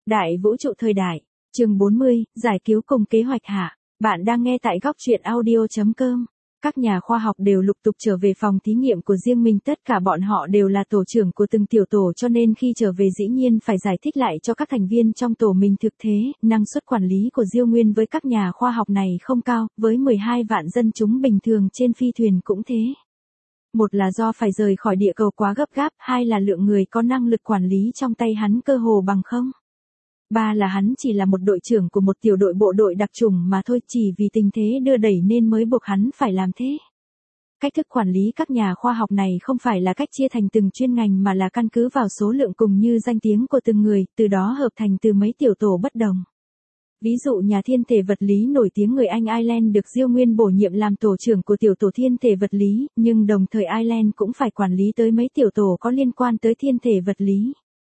Đại vũ trụ thời đại, chương 40, giải cứu cùng kế hoạch hạ. Bạn đang nghe tại góc truyện audio.com. Các nhà khoa học đều lục tục trở về phòng thí nghiệm của riêng mình, tất cả bọn họ đều là tổ trưởng của từng tiểu tổ, cho nên khi trở về dĩ nhiên phải giải thích lại cho các thành viên trong tổ mình. Thực thế, năng suất quản lý của Diêu Nguyên với các nhà khoa học này không cao, với 12 vạn dân chúng bình thường trên phi thuyền cũng thế. Một là do phải rời khỏi địa cầu quá gấp gáp, hai là lượng người có năng lực quản lý trong tay hắn cơ hồ bằng không. Ba là hắn chỉ là một đội trưởng của một tiểu đội bộ đội đặc chủng mà thôi, chỉ vì tình thế đưa đẩy nên mới buộc hắn phải làm thế. Cách thức quản lý các nhà khoa học này không phải là cách chia thành từng chuyên ngành mà là căn cứ vào số lượng cùng như danh tiếng của từng người, từ đó hợp thành từ mấy tiểu tổ bất đồng. Ví dụ nhà thiên thể vật lý nổi tiếng người Anh Ireland được Diêu Nguyên bổ nhiệm làm tổ trưởng của tiểu tổ thiên thể vật lý, nhưng đồng thời Ireland cũng phải quản lý tới mấy tiểu tổ có liên quan tới thiên thể vật lý.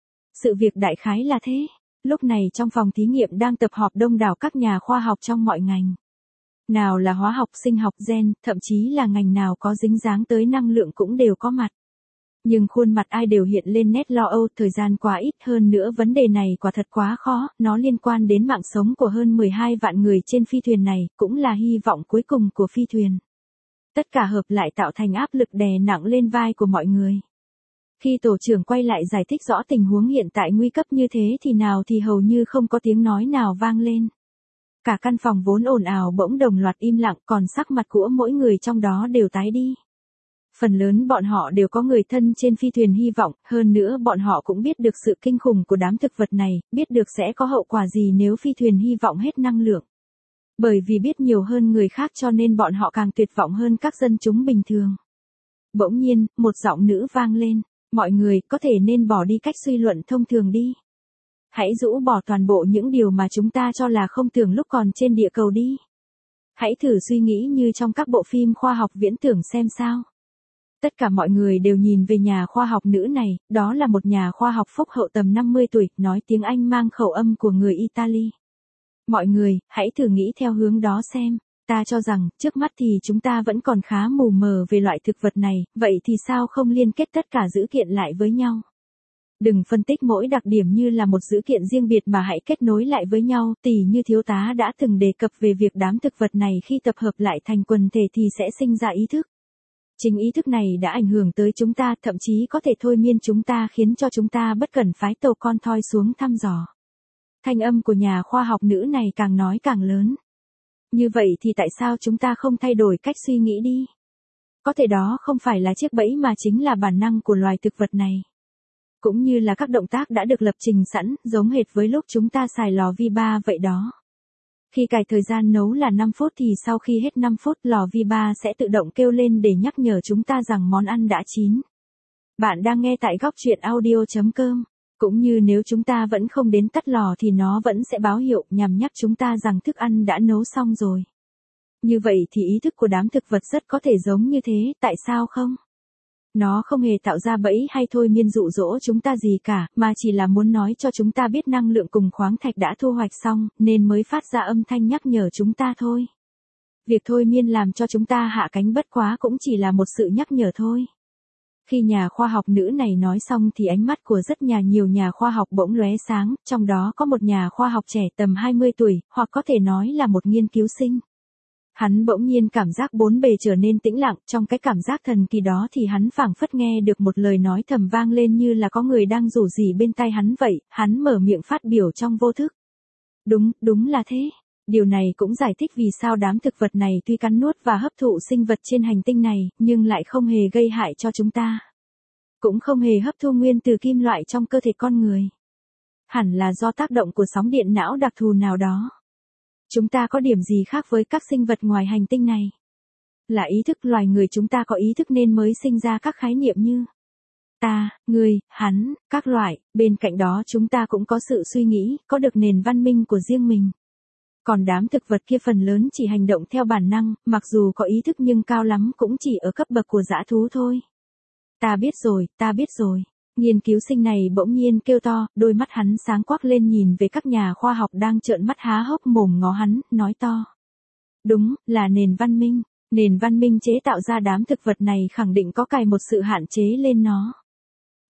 Sự việc đại khái là thế. Lúc này trong phòng thí nghiệm đang tập họp đông đảo các nhà khoa học trong mọi ngành. Nào là hóa học, sinh học, gen, thậm chí là ngành nào có dính dáng tới năng lượng cũng đều có mặt. Nhưng khuôn mặt ai đều hiện lên nét lo âu, thời gian quá ít, hơn nữa vấn đề này quả thật quá khó, nó liên quan đến mạng sống của hơn 12 vạn người trên phi thuyền này, cũng là hy vọng cuối cùng của phi thuyền. Tất cả hợp lại tạo thành áp lực đè nặng lên vai của mọi người. Khi tổ trưởng quay lại giải thích rõ tình huống hiện tại nguy cấp như thế thì nào thì hầu như không có tiếng nói nào vang lên. Cả căn phòng vốn ồn ào bỗng đồng loạt im lặng, còn sắc mặt của mỗi người trong đó đều tái đi. Phần lớn bọn họ đều có người thân trên phi thuyền hy vọng, hơn nữa bọn họ cũng biết được sự kinh khủng của đám thực vật này, biết được sẽ có hậu quả gì nếu phi thuyền hy vọng hết năng lượng. Bởi vì biết nhiều hơn người khác cho nên bọn họ càng tuyệt vọng hơn các dân chúng bình thường. Bỗng nhiên, một giọng nữ vang lên. Mọi người có thể nên bỏ đi cách suy luận thông thường đi. Hãy rũ bỏ toàn bộ những điều mà chúng ta cho là không tưởng lúc còn trên địa cầu đi. Hãy thử suy nghĩ như trong các bộ phim khoa học viễn tưởng xem sao. Tất cả mọi người đều nhìn về nhà khoa học nữ này, đó là một nhà khoa học phúc hậu tầm 50 tuổi, nói tiếng Anh mang khẩu âm của người Italy. Mọi người, hãy thử nghĩ theo hướng đó xem. Ta cho rằng, trước mắt thì chúng ta vẫn còn khá mù mờ về loại thực vật này, vậy thì sao không liên kết tất cả dữ kiện lại với nhau? Đừng phân tích mỗi đặc điểm như là một dữ kiện riêng biệt mà hãy kết nối lại với nhau, tỉ như thiếu tá đã từng đề cập về việc đám thực vật này khi tập hợp lại thành quần thể thì sẽ sinh ra ý thức. Chính ý thức này đã ảnh hưởng tới chúng ta, thậm chí có thể thôi miên chúng ta khiến cho chúng ta bất cần phái tàu con thoi xuống thăm dò. Thanh âm của nhà khoa học nữ này càng nói càng lớn. Như vậy thì tại sao chúng ta không thay đổi cách suy nghĩ đi? Có thể đó không phải là chiếc bẫy mà chính là bản năng của loài thực vật này. Cũng như là các động tác đã được lập trình sẵn, giống hệt với lúc chúng ta xài lò vi ba vậy đó. Khi cài thời gian nấu là 5 phút thì sau khi hết 5 phút lò vi ba sẽ tự động kêu lên để nhắc nhở chúng ta rằng món ăn đã chín. Bạn đang nghe tại góc truyện audio.com. Cũng như nếu chúng ta vẫn không đến tắt lò thì nó vẫn sẽ báo hiệu nhằm nhắc chúng ta rằng thức ăn đã nấu xong rồi. Như vậy thì ý thức của đám thực vật rất có thể giống như thế, tại sao không? Nó không hề tạo ra bẫy hay thôi miên dụ dỗ chúng ta gì cả, mà chỉ là muốn nói cho chúng ta biết năng lượng cùng khoáng thạch đã thu hoạch xong, nên mới phát ra âm thanh nhắc nhở chúng ta thôi. Việc thôi miên làm cho chúng ta hạ cánh bất quá cũng chỉ là một sự nhắc nhở thôi. Khi nhà khoa học nữ này nói xong thì ánh mắt của nhiều nhà khoa học bỗng lóe sáng, trong đó có một nhà khoa học trẻ tầm 20 tuổi, hoặc có thể nói là một nghiên cứu sinh. Hắn bỗng nhiên cảm giác bốn bề trở nên tĩnh lặng, trong cái cảm giác thần kỳ đó thì hắn phảng phất nghe được một lời nói thầm vang lên như là có người đang rủ rỉ bên tai hắn vậy, hắn mở miệng phát biểu trong vô thức. Đúng là thế. Điều này cũng giải thích vì sao đám thực vật này tuy cắn nuốt và hấp thụ sinh vật trên hành tinh này, nhưng lại không hề gây hại cho chúng ta. Cũng không hề hấp thu nguyên tử kim loại trong cơ thể con người. Hẳn là do tác động của sóng điện não đặc thù nào đó. Chúng ta có điểm gì khác với các sinh vật ngoài hành tinh này? Là ý thức, loài người chúng ta có ý thức nên mới sinh ra các khái niệm như ta, người, hắn, các loại, bên cạnh đó chúng ta cũng có sự suy nghĩ, có được nền văn minh của riêng mình. Còn đám thực vật kia phần lớn chỉ hành động theo bản năng, mặc dù có ý thức nhưng cao lắm cũng chỉ ở cấp bậc của dã thú thôi. Ta biết rồi. Nghiên cứu sinh này bỗng nhiên kêu to, đôi mắt hắn sáng quắc lên nhìn về các nhà khoa học đang trợn mắt há hốc mồm ngó hắn, nói to. Đúng, là nền văn minh. Nền văn minh chế tạo ra đám thực vật này khẳng định có cài một sự hạn chế lên nó.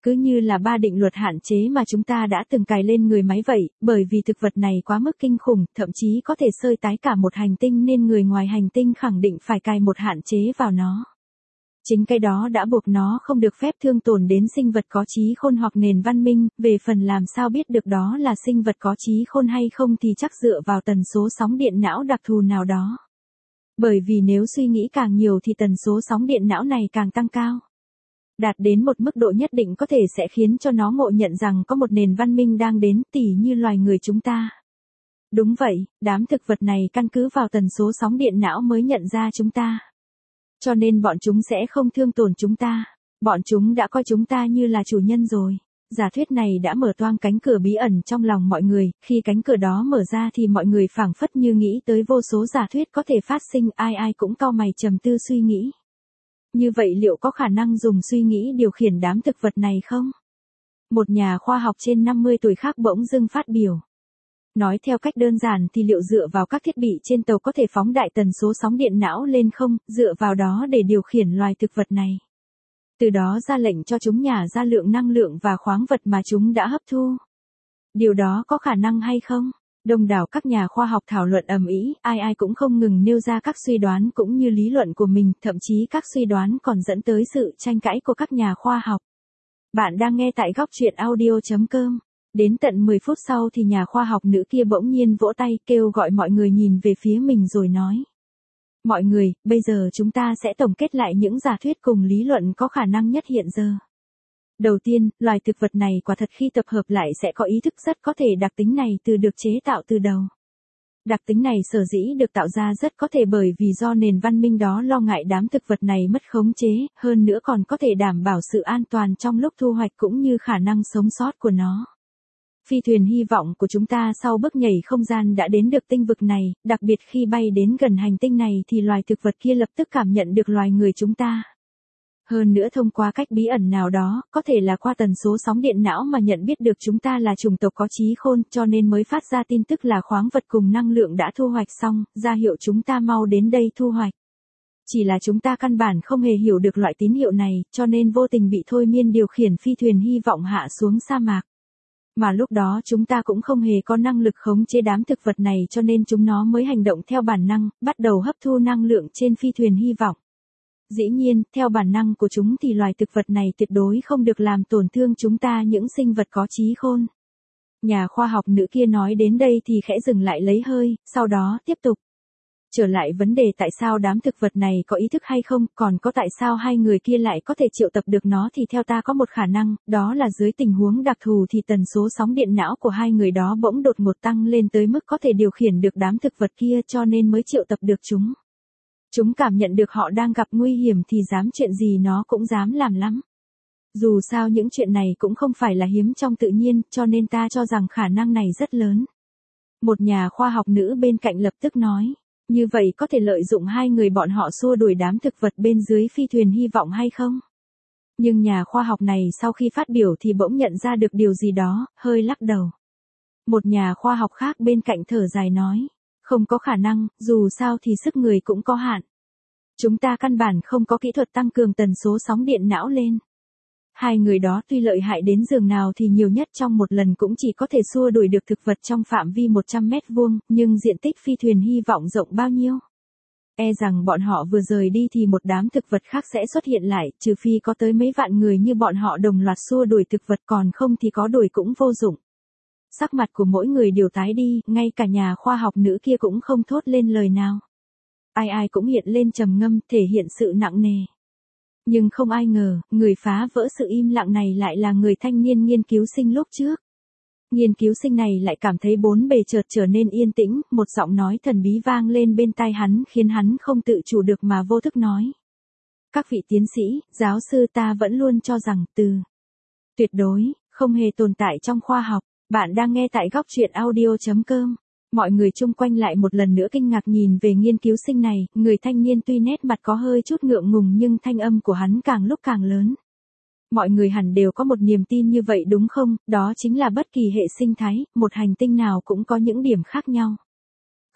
Cứ như là ba định luật hạn chế mà chúng ta đã từng cài lên người máy vậy, bởi vì thực vật này quá mức kinh khủng, thậm chí có thể xơi tái cả một hành tinh nên người ngoài hành tinh khẳng định phải cài một hạn chế vào nó. Chính cái đó đã buộc nó không được phép thương tổn đến sinh vật có trí khôn hoặc nền văn minh, về phần làm sao biết được đó là sinh vật có trí khôn hay không thì chắc dựa vào tần số sóng điện não đặc thù nào đó. Bởi vì nếu suy nghĩ càng nhiều thì tần số sóng điện não này càng tăng cao. Đạt đến một mức độ nhất định có thể sẽ khiến cho nó ngộ nhận rằng có một nền văn minh đang đến, tỉ như loài người chúng ta. Đúng vậy, đám thực vật này căn cứ vào tần số sóng điện não mới nhận ra chúng ta. Cho nên bọn chúng sẽ không thương tổn chúng ta. Bọn chúng đã coi chúng ta như là chủ nhân rồi. Giả thuyết này đã mở toang cánh cửa bí ẩn trong lòng mọi người, khi cánh cửa đó mở ra thì mọi người phảng phất như nghĩ tới vô số giả thuyết có thể phát sinh, ai ai cũng cau mày trầm tư suy nghĩ. Như vậy liệu có khả năng dùng suy nghĩ điều khiển đám thực vật này không? Một nhà khoa học trên 50 tuổi khác bỗng dưng phát biểu. Nói theo cách đơn giản thì liệu dựa vào các thiết bị trên tàu có thể phóng đại tần số sóng điện não lên không, dựa vào đó để điều khiển loài thực vật này. Từ đó ra lệnh cho chúng nhả ra lượng năng lượng và khoáng vật mà chúng đã hấp thu. Điều đó có khả năng hay không? Đông đảo các nhà khoa học thảo luận ầm ĩ, ai ai cũng không ngừng nêu ra các suy đoán cũng như lý luận của mình, thậm chí các suy đoán còn dẫn tới sự tranh cãi của các nhà khoa học. Bạn đang nghe tại góc truyện audio.com. Đến tận 10 phút sau thì nhà khoa học nữ kia bỗng nhiên vỗ tay kêu gọi mọi người nhìn về phía mình rồi nói. Mọi người, bây giờ chúng ta sẽ tổng kết lại những giả thuyết cùng lý luận có khả năng nhất hiện giờ. Đầu tiên, loài thực vật này quả thật khi tập hợp lại sẽ có ý thức rất có thể đặc tính này được chế tạo từ đầu. Đặc tính này sở dĩ được tạo ra rất có thể bởi vì do nền văn minh đó lo ngại đám thực vật này mất khống chế, hơn nữa còn có thể đảm bảo sự an toàn trong lúc thu hoạch cũng như khả năng sống sót của nó. Phi thuyền hy vọng của chúng ta sau bước nhảy không gian đã đến được tinh vực này, đặc biệt khi bay đến gần hành tinh này thì loài thực vật kia lập tức cảm nhận được loài người chúng ta. Hơn nữa thông qua cách bí ẩn nào đó, có thể là qua tần số sóng điện não mà nhận biết được chúng ta là chủng tộc có trí khôn, cho nên mới phát ra tin tức là khoáng vật cùng năng lượng đã thu hoạch xong, ra hiệu chúng ta mau đến đây thu hoạch. Chỉ là chúng ta căn bản không hề hiểu được loại tín hiệu này, cho nên vô tình bị thôi miên điều khiển phi thuyền hy vọng hạ xuống sa mạc. Mà lúc đó chúng ta cũng không hề có năng lực khống chế đám thực vật này cho nên chúng nó mới hành động theo bản năng, bắt đầu hấp thu năng lượng trên phi thuyền hy vọng. Dĩ nhiên, theo bản năng của chúng thì loài thực vật này tuyệt đối không được làm tổn thương chúng ta những sinh vật có trí khôn. Nhà khoa học nữ kia nói đến đây thì khẽ dừng lại lấy hơi, sau đó tiếp tục. Trở lại vấn đề tại sao đám thực vật này có ý thức hay không, còn có tại sao hai người kia lại có thể triệu tập được nó thì theo ta có một khả năng, đó là dưới tình huống đặc thù thì tần số sóng điện não của hai người đó bỗng đột ngột tăng lên tới mức có thể điều khiển được đám thực vật kia cho nên mới triệu tập được chúng. Chúng cảm nhận được họ đang gặp nguy hiểm thì dám chuyện gì nó cũng dám làm lắm. Dù sao những chuyện này cũng không phải là hiếm trong tự nhiên, cho nên ta cho rằng khả năng này rất lớn. Một nhà khoa học nữ bên cạnh lập tức nói, như vậy có thể lợi dụng hai người bọn họ xua đuổi đám thực vật bên dưới phi thuyền hy vọng hay không? Nhưng nhà khoa học này sau khi phát biểu thì bỗng nhận ra được điều gì đó, hơi lắc đầu. Một nhà khoa học khác bên cạnh thở dài nói, không có khả năng, dù sao thì sức người cũng có hạn. Chúng ta căn bản không có kỹ thuật tăng cường tần số sóng điện não lên. Hai người đó tuy lợi hại đến giường nào thì nhiều nhất trong một lần cũng chỉ có thể xua đuổi được thực vật trong phạm vi 100 mét vuông, nhưng diện tích phi thuyền hy vọng rộng bao nhiêu? E rằng bọn họ vừa rời đi thì một đám thực vật khác sẽ xuất hiện lại, trừ phi có tới mấy vạn người như bọn họ đồng loạt xua đuổi thực vật còn không thì có đuổi cũng vô dụng. Sắc mặt của mỗi người đều tái đi, ngay cả nhà khoa học nữ kia cũng không thốt lên lời nào. Ai ai cũng hiện lên trầm ngâm, thể hiện sự nặng nề. Nhưng không ai ngờ, người phá vỡ sự im lặng này lại là người thanh niên nghiên cứu sinh lúc trước. Nghiên cứu sinh này lại cảm thấy bốn bề chợt trở nên yên tĩnh, một giọng nói thần bí vang lên bên tai hắn khiến hắn không tự chủ được mà vô thức nói. Các vị tiến sĩ, giáo sư ta vẫn luôn cho rằng từ tuyệt đối, không hề tồn tại trong khoa học. Bạn đang nghe tại góc truyện audio.com. Mọi người chung quanh lại một lần nữa kinh ngạc nhìn về nghiên cứu sinh này, người thanh niên tuy nét mặt có hơi chút ngượng ngùng nhưng thanh âm của hắn càng lúc càng lớn. Mọi người hẳn đều có một niềm tin như vậy đúng không, đó chính là bất kỳ hệ sinh thái, một hành tinh nào cũng có những điểm khác nhau.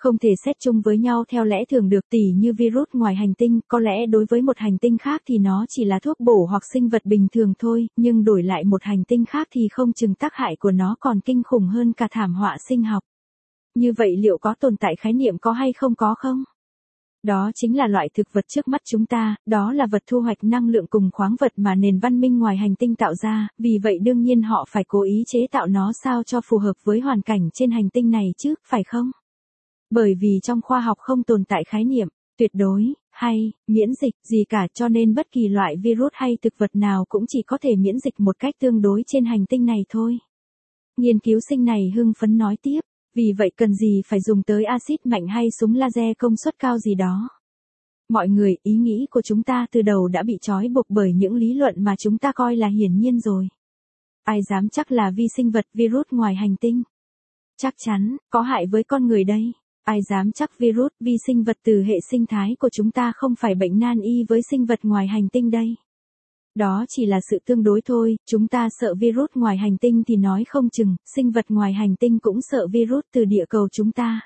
Không thể xét chung với nhau theo lẽ thường được, tỉ như virus ngoài hành tinh, có lẽ đối với một hành tinh khác thì nó chỉ là thuốc bổ hoặc sinh vật bình thường thôi, nhưng đổi lại một hành tinh khác thì không chừng tác hại của nó còn kinh khủng hơn cả thảm họa sinh học. Như vậy liệu có tồn tại khái niệm có hay không có không? Đó chính là loại thực vật trước mắt chúng ta, đó là vật thu hoạch năng lượng cùng khoáng vật mà nền văn minh ngoài hành tinh tạo ra, vì vậy đương nhiên họ phải cố ý chế tạo nó sao cho phù hợp với hoàn cảnh trên hành tinh này chứ, phải không? Bởi vì trong khoa học không tồn tại khái niệm, tuyệt đối, hay, miễn dịch gì cả, cho nên bất kỳ loại virus hay thực vật nào cũng chỉ có thể miễn dịch một cách tương đối trên hành tinh này thôi. Nghiên cứu sinh này hưng phấn nói tiếp. Vì vậy cần gì phải dùng tới axit mạnh hay súng laser công suất cao gì đó. Mọi người, ý nghĩ của chúng ta từ đầu đã bị trói buộc bởi những lý luận mà chúng ta coi là hiển nhiên rồi. Ai dám chắc là vi sinh vật virus ngoài hành tinh? Chắc chắn, có hại với con người đây. Ai dám chắc virus vi sinh vật từ hệ sinh thái của chúng ta không phải bệnh nan y với sinh vật ngoài hành tinh đây? Đó chỉ là sự tương đối thôi, chúng ta sợ virus ngoài hành tinh thì nói không chừng, sinh vật ngoài hành tinh cũng sợ virus từ địa cầu chúng ta.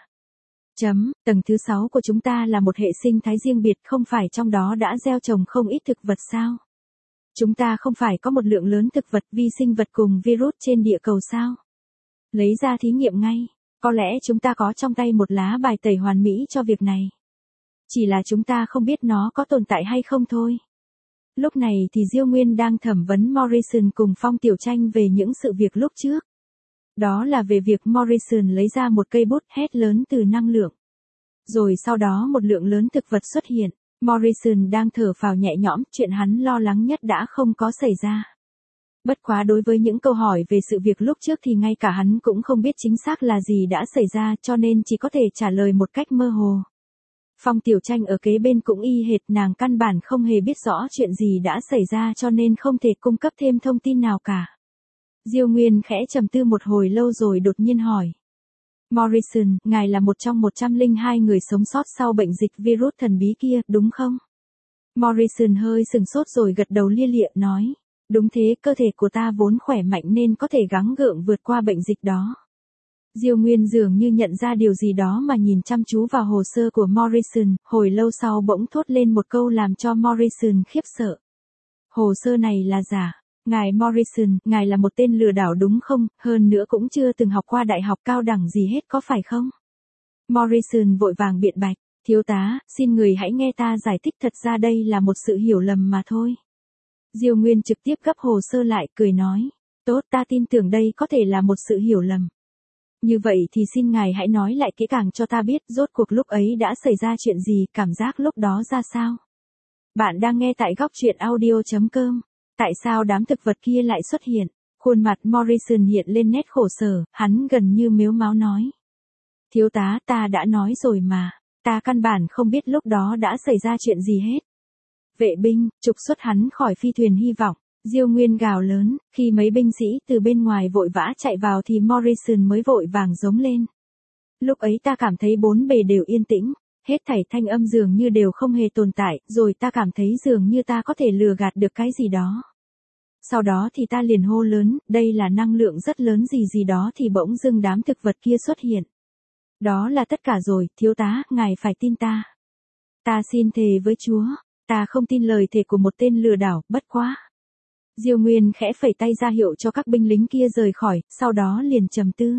Tầng thứ 6 của chúng ta là một hệ sinh thái riêng biệt, không phải trong đó đã gieo trồng không ít thực vật sao? Chúng ta không phải có một lượng lớn thực vật vi sinh vật cùng virus trên địa cầu sao? Lấy ra thí nghiệm ngay, có lẽ chúng ta có trong tay một lá bài tẩy hoàn mỹ cho việc này. Chỉ là chúng ta không biết nó có tồn tại hay không thôi. Lúc này thì Diêu Nguyên đang thẩm vấn Morrison cùng Phong Tiểu Tranh về những sự việc lúc trước. Đó là về việc Morrison lấy ra một cây bút hét lớn từ năng lượng. Rồi sau đó một lượng lớn thực vật xuất hiện. Morrison đang thở phào nhẹ nhõm, chuyện hắn lo lắng nhất đã không có xảy ra. Bất quá đối với những câu hỏi về sự việc lúc trước thì ngay cả hắn cũng không biết chính xác là gì đã xảy ra, cho nên chỉ có thể trả lời một cách mơ hồ. Phong Tiểu Tranh ở kế bên cũng y hệt, nàng căn bản không hề biết rõ chuyện gì đã xảy ra cho nên không thể cung cấp thêm thông tin nào cả. Diêu Nguyên khẽ trầm tư một hồi lâu rồi đột nhiên hỏi. Morrison, ngài là một trong 102 người sống sót sau bệnh dịch virus thần bí kia, đúng không? Morrison hơi sừng sốt rồi gật đầu lia lịa nói. Đúng thế, cơ thể của ta vốn khỏe mạnh nên có thể gắng gượng vượt qua bệnh dịch đó. Diêu Nguyên dường như nhận ra điều gì đó mà nhìn chăm chú vào hồ sơ của Morrison, hồi lâu sau bỗng thốt lên một câu làm cho Morrison khiếp sợ. Hồ sơ này là giả. Ngài Morrison, ngài là một tên lừa đảo đúng không, hơn nữa cũng chưa từng học qua đại học cao đẳng gì hết có phải không? Morrison vội vàng biện bạch, thiếu tá, xin người hãy nghe ta giải thích, thật ra đây là một sự hiểu lầm mà thôi. Diêu Nguyên trực tiếp gấp hồ sơ lại, cười nói, tốt, ta tin tưởng đây có thể là một sự hiểu lầm. Như vậy thì xin ngài hãy nói lại kỹ càng cho ta biết rốt cuộc lúc ấy đã xảy ra chuyện gì, cảm giác lúc đó ra sao? Bạn đang nghe tại góc truyện audio.com. Tại sao đám thực vật kia lại xuất hiện? Khuôn mặt Morrison hiện lên nét khổ sở, hắn gần như mếu máo nói. Thiếu tá, ta đã nói rồi mà, ta căn bản không biết lúc đó đã xảy ra chuyện gì hết. Vệ binh, trục xuất hắn khỏi phi thuyền hy vọng. Diêu Nguyên gào lớn, khi mấy binh sĩ từ bên ngoài vội vã chạy vào thì Morrison mới vội vàng giống lên. Lúc ấy ta cảm thấy bốn bề đều yên tĩnh, hết thảy thanh âm dường như đều không hề tồn tại, rồi ta cảm thấy dường như ta có thể lừa gạt được cái gì đó. Sau đó thì ta liền hô lớn, đây là năng lượng rất lớn gì gì đó thì bỗng dưng đám thực vật kia xuất hiện. Đó là tất cả rồi, thiếu tá, ngài phải tin ta. Ta xin thề với Chúa, ta không tin lời thề của một tên lừa đảo, bất quá. Diêu Nguyên khẽ phẩy tay ra hiệu cho các binh lính kia rời khỏi, sau đó liền trầm tư.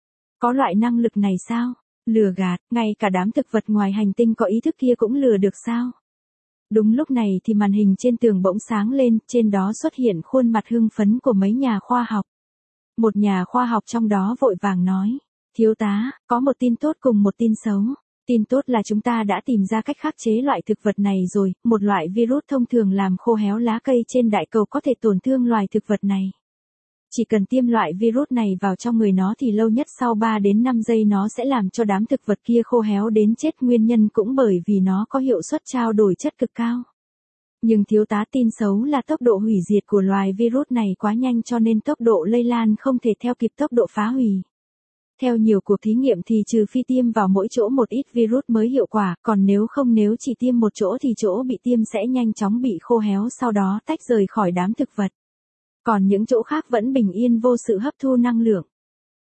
Có loại năng lực này sao? Lừa gạt, ngay cả đám thực vật ngoài hành tinh có ý thức kia cũng lừa được sao? Đúng lúc này thì màn hình trên tường bỗng sáng lên, trên đó xuất hiện khuôn mặt hưng phấn của mấy nhà khoa học. Một nhà khoa học trong đó vội vàng nói, thiếu tá, có một tin tốt cùng một tin xấu. Tin tốt là chúng ta đã tìm ra cách khắc chế loại thực vật này rồi, một loại virus thông thường làm khô héo lá cây trên đại cầu có thể tổn thương loài thực vật này. Chỉ cần tiêm loại virus này vào trong người nó thì lâu nhất sau 3 đến 5 giây nó sẽ làm cho đám thực vật kia khô héo đến chết, nguyên nhân cũng bởi vì nó có hiệu suất trao đổi chất cực cao. Nhưng thiếu tá, tin xấu là tốc độ hủy diệt của loài virus này quá nhanh cho nên tốc độ lây lan không thể theo kịp tốc độ phá hủy. Theo nhiều cuộc thí nghiệm thì trừ phi tiêm vào mỗi chỗ một ít virus mới hiệu quả, còn nếu không, nếu chỉ tiêm một chỗ thì chỗ bị tiêm sẽ nhanh chóng bị khô héo sau đó tách rời khỏi đám thực vật. Còn những chỗ khác vẫn bình yên vô sự hấp thu năng lượng.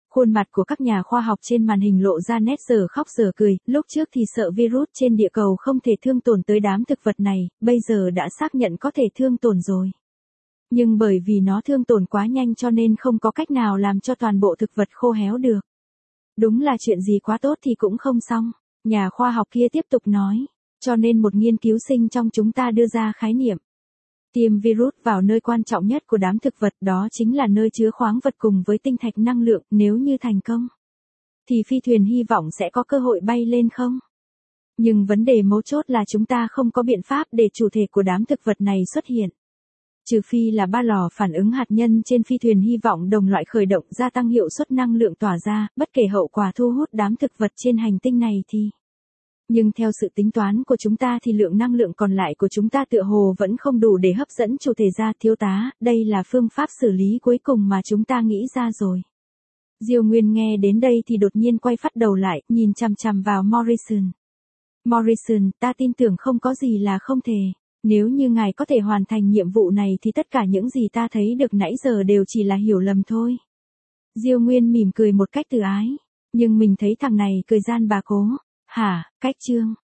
Khuôn mặt của các nhà khoa học trên màn hình lộ ra nét giờ khóc giờ cười, lúc trước thì sợ virus trên địa cầu không thể thương tổn tới đám thực vật này, bây giờ đã xác nhận có thể thương tổn rồi. Nhưng bởi vì nó thương tổn quá nhanh cho nên không có cách nào làm cho toàn bộ thực vật khô héo được. Đúng là chuyện gì quá tốt thì cũng không xong. Nhà khoa học kia tiếp tục nói. Cho nên một nghiên cứu sinh trong chúng ta đưa ra khái niệm. Tiêm virus vào nơi quan trọng nhất của đám thực vật, đó chính là nơi chứa khoáng vật cùng với tinh thạch năng lượng. Nếu như thành công, thì phi thuyền hy vọng sẽ có cơ hội bay lên không? Nhưng vấn đề mấu chốt là chúng ta không có biện pháp để chủ thể của đám thực vật này xuất hiện. Trừ phi là 3 lò phản ứng hạt nhân trên phi thuyền hy vọng đồng loại khởi động gia tăng hiệu suất năng lượng tỏa ra, bất kể hậu quả thu hút đám thực vật trên hành tinh này thì. Nhưng theo sự tính toán của chúng ta thì lượng năng lượng còn lại của chúng ta tựa hồ vẫn không đủ để hấp dẫn chủ thể ra. Thiếu tá, đây là phương pháp xử lý cuối cùng mà chúng ta nghĩ ra rồi. Diêu Nguyên nghe đến đây thì đột nhiên quay phát đầu lại, nhìn chằm chằm vào Morrison. Morrison, ta tin tưởng không có gì là không thể. Nếu như ngài có thể hoàn thành nhiệm vụ này thì tất cả những gì ta thấy được nãy giờ đều chỉ là hiểu lầm thôi. Diêu Nguyên mỉm cười một cách từ ái. Nhưng mình thấy thằng này cười gian bà cố. Hả, cách chương.